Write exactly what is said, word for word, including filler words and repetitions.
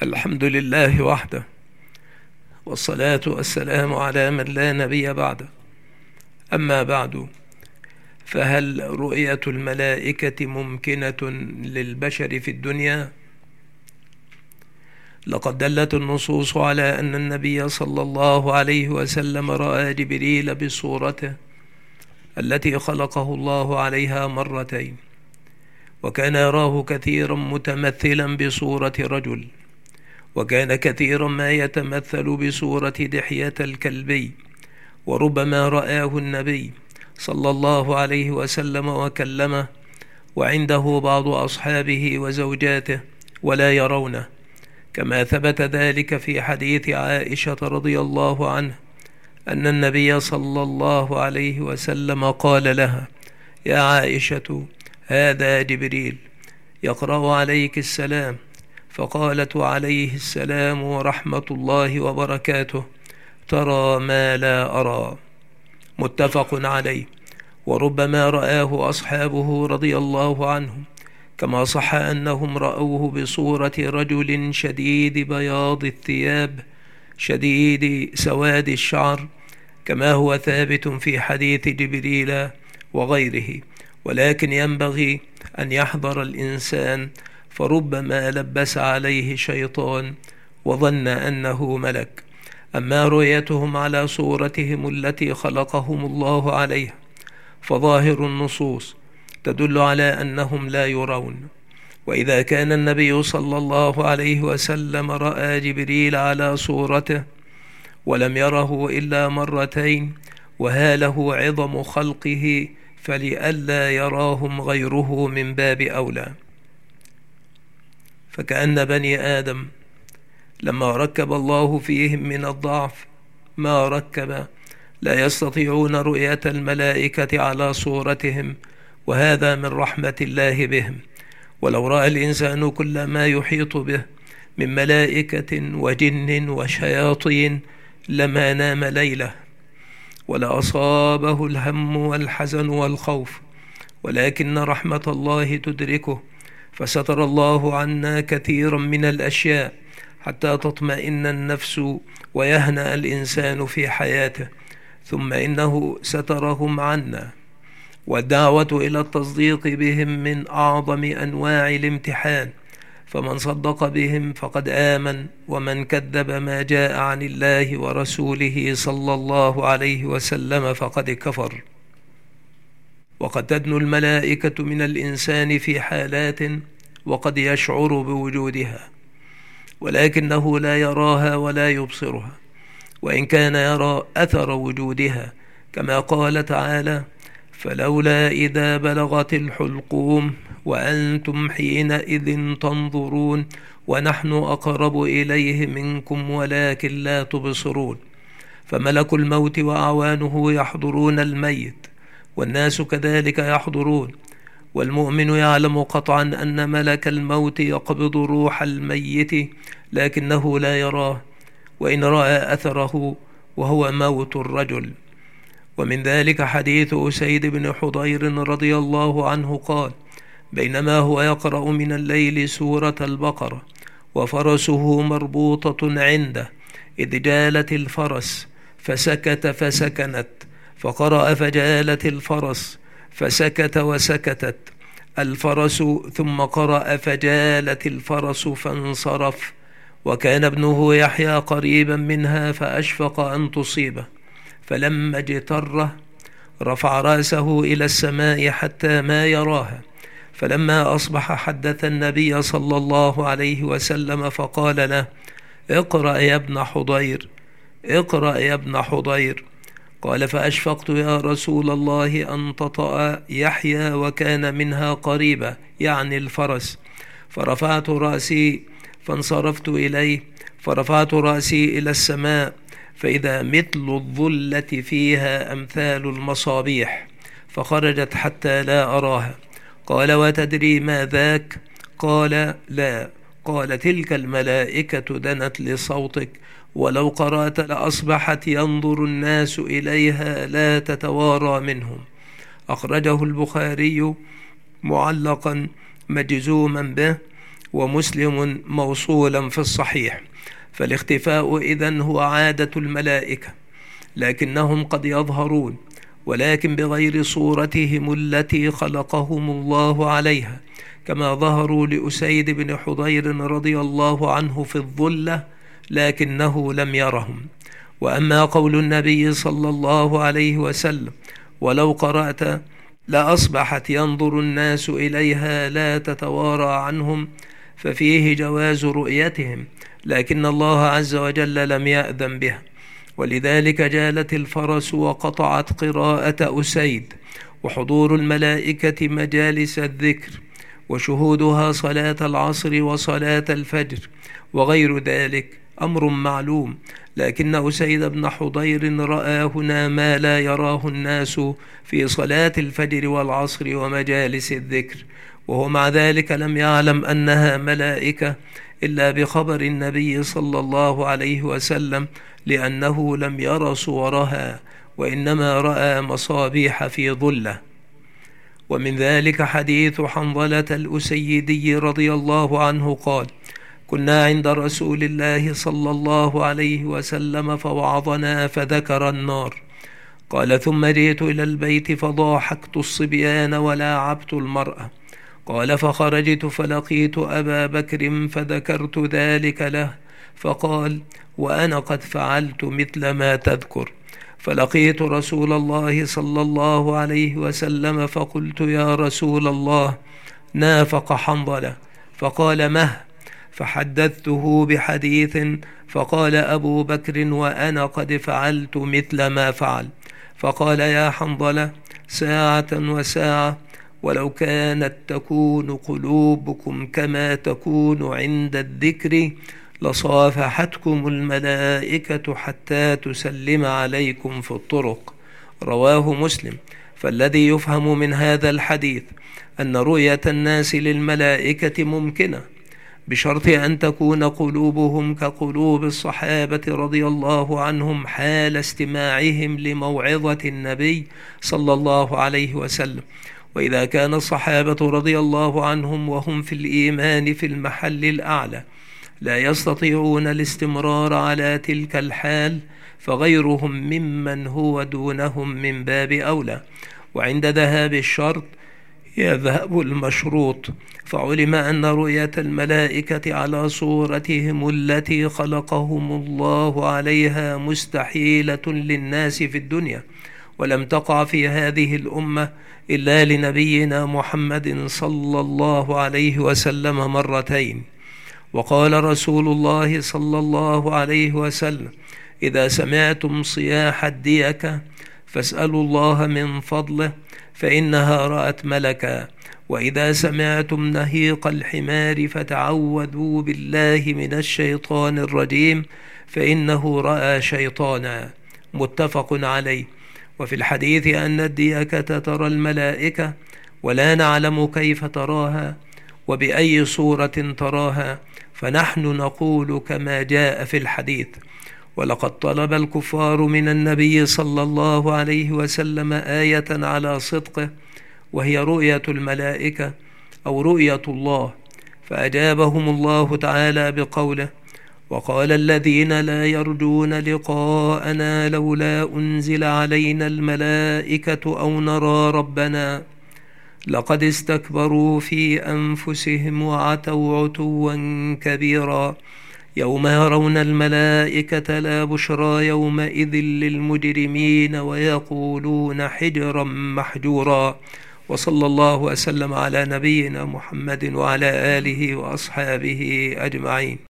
الحمد لله وحده، والصلاة والسلام على من لا نبي بعده. أما بعد، فهل رؤية الملائكة ممكنة للبشر في الدنيا؟ لقد دلت النصوص على أن النبي صلى الله عليه وسلم رأى جبريل بصورته التي خلقه الله عليها مرتين، وكان يراه كثيرا متمثلا بصورة رجل، وكان كثيرا ما يتمثل بصورة دحية الكلبي، وربما رآه النبي صلى الله عليه وسلم وكلمه وعنده بعض أصحابه وزوجاته ولا يرونه، كما ثبت ذلك في حديث عائشة رضي الله عنه أن النبي صلى الله عليه وسلم قال لها: يا عائشة، هذا جبريل يقرأ عليك السلام. فقالت: عليه السلام ورحمة الله وبركاته، ترى ما لا أرى. متفق عليه. وربما رآه أصحابه رضي الله عنهم، كما صح أنهم رأوه بصورة رجل شديد بياض الثياب شديد سواد الشعر، كما هو ثابت في حديث جبريل وغيره. ولكن ينبغي أن يحذر الإنسان، فربما لبس عليه شيطان وظن أنه ملك. أما رؤيتهم على صورتهم التي خلقهم الله عليها، فظاهر النصوص تدل على أنهم لا يرون. وإذا كان النبي صلى الله عليه وسلم رأى جبريل على صورته ولم يره إلا مرتين، وهاله عظم خلقه، فلئلا يراهم غيره من باب أولى. فكأن بني آدم لما ركب الله فيهم من الضعف ما ركب، لا يستطيعون رؤية الملائكة على صورتهم، وهذا من رحمة الله بهم. ولو رأى الإنسان كل ما يحيط به من ملائكة وجن وشياطين لما نام ليلة، ولا أصابه الهم والحزن والخوف، ولكن رحمة الله تدركه، فستر الله عنا كثيرا من الأشياء حتى تطمئن النفس ويهنأ الإنسان في حياته، ثم إنه سترهم عنا. والدعوة إلى التصديق بهم من أعظم أنواع الامتحان، فمن صدق بهم فقد آمن، ومن كذب ما جاء عن الله ورسوله صلى الله عليه وسلم فقد كفر. وقد تدنو الملائكة من الإنسان في حالات وقد يشعر بوجودها، ولكنه لا يراها ولا يبصرها، وإن كان يرى أثر وجودها، كما قال تعالى: فلولا إذا بلغت الحلقوم وأنتم حينئذ تنظرون ونحن أقرب إليه منكم ولكن لا تبصرون. فملك الموت وأعوانه يحضرون الميت، والناس كذلك يحضرون، والمؤمن يعلم قطعا أن ملك الموت يقبض روح الميت لكنه لا يراه، وإن رأى أثره وهو موت الرجل. ومن ذلك حديث أسيد بن حضير رضي الله عنه قال: بينما هو يقرأ من الليل سورة البقرة وفرسه مربوطة عنده، إذ جالت الفرس فسكت فسكنت، فقرأ فجالت الفرس فسكت وسكتت الفرس، ثم قرأ فجالت الفرس فانصرف، وكان ابنه يحيى قريبا منها فأشفق أن تصيبه، فلما اجتره رفع رأسه إلى السماء حتى ما يراها، فلما أصبح حدث النبي صلى الله عليه وسلم فقال له: اقرأ يا ابن حضير، اقرأ يا ابن حضير. قال: فأشفقت يا رسول الله أن تطأ يحيى وكان منها قريبة، يعني الفرس، فرفعت رأسي فانصرفت إليه، فرفعت رأسي إلى السماء فإذا مثل الظلة فيها أمثال المصابيح، فخرجت حتى لا أراها. قال: وتدري ما ذاك؟ قال: لا. قال: تلك الملائكة دنت لصوتك، ولو قرأت لأصبحت ينظر الناس إليها لا تتوارى منهم. أخرجه البخاري معلقا مجزوما به، ومسلم موصولا في الصحيح. فالاختفاء إذن هو عادة الملائكة، لكنهم قد يظهرون ولكن بغير صورتهم التي خلقهم الله عليها، كما ظهروا لأسيد بن حضير رضي الله عنه في الظلة لكنه لم يرهم. وأما قول النبي صلى الله عليه وسلم: ولو قرأت لأصبحت ينظر الناس إليها لا تتوارى عنهم، ففيه جواز رؤيتهم، لكن الله عز وجل لم يأذن بها، ولذلك جالت الفرس وقطعت قراءة أسيد. وحضور الملائكة مجالس الذكر، وشهودها صلاة العصر وصلاة الفجر وغير ذلك أمر معلوم، لكن أسيد بن حضير رأى هنا ما لا يراه الناس في صلاة الفجر والعصر ومجالس الذكر، وهو مع ذلك لم يعلم أنها ملائكة إلا بخبر النبي صلى الله عليه وسلم، لأنه لم ير صورها وإنما رأى مصابيح في ظلة. ومن ذلك حديث حنظلة الأسيدي رضي الله عنه قال: كنا عند رسول الله صلى الله عليه وسلم فوعظنا فذكر النار. قال: ثم جئت إلى البيت فضاحكت الصبيان ولاعبت المرأة. قال: فخرجت فلقيت أبا بكر فذكرت ذلك له، فقال: وأنا قد فعلت مثل ما تذكر. فلقيت رسول الله صلى الله عليه وسلم فقلت: يا رسول الله، نافق حنظلة. فقال: مه؟ فحدثته بحديث، فقال أبو بكر: وأنا قد فعلت مثل ما فعل. فقال: يا حنظلة، ساعة وساعة، ولو كانت تكون قلوبكم كما تكون عند الذكر لصافحتكم الملائكة حتى تسلم عليكم في الطرق. رواه مسلم. فالذي يفهم من هذا الحديث أن رؤية الناس للملائكة ممكنة، بشرط أن تكون قلوبهم كقلوب الصحابة رضي الله عنهم حال استماعهم لموعظة النبي صلى الله عليه وسلم. وإذا كان الصحابة رضي الله عنهم وهم في الإيمان في المحل الأعلى لا يستطيعون الاستمرار على تلك الحال، فغيرهم ممن هو دونهم من باب أولى. وعند ذهاب الشرط يذهب المشروط، فعلم أن رؤية الملائكة على صورتهم التي خلقهم الله عليها مستحيلة للناس في الدنيا، ولم تقع في هذه الأمة إلا لنبينا محمد صلى الله عليه وسلم مرتين. وقال رسول الله صلى الله عليه وسلم: إذا سمعتم صياح الديكة فاسألوا الله من فضله فإنها رأت ملكا، وإذا سمعتم نهيق الحمار فتعوذوا بالله من الشيطان الرجيم فإنه رأى شيطانا. متفق عليه. وفي الحديث أن الديكة ترى الملائكة ولا نعلم كيف تراها وبأي صورة تراها، فنحن نقول كما جاء في الحديث. ولقد طلب الكفار من النبي صلى الله عليه وسلم آية على صدقه، وهي رؤية الملائكة أو رؤية الله، فأجابهم الله تعالى بقوله: وقال الذين لا يرجون لقاءنا لولا أنزل علينا الملائكة أو نرى ربنا لقد استكبروا في أنفسهم وعتوا عتوا كبيرا. يوم يرون الملائكة لا بشرى يومئذ للمجرمين ويقولون حجرا محجورا. وصلى الله وسلم على نبينا محمد وعلى آله وأصحابه أجمعين.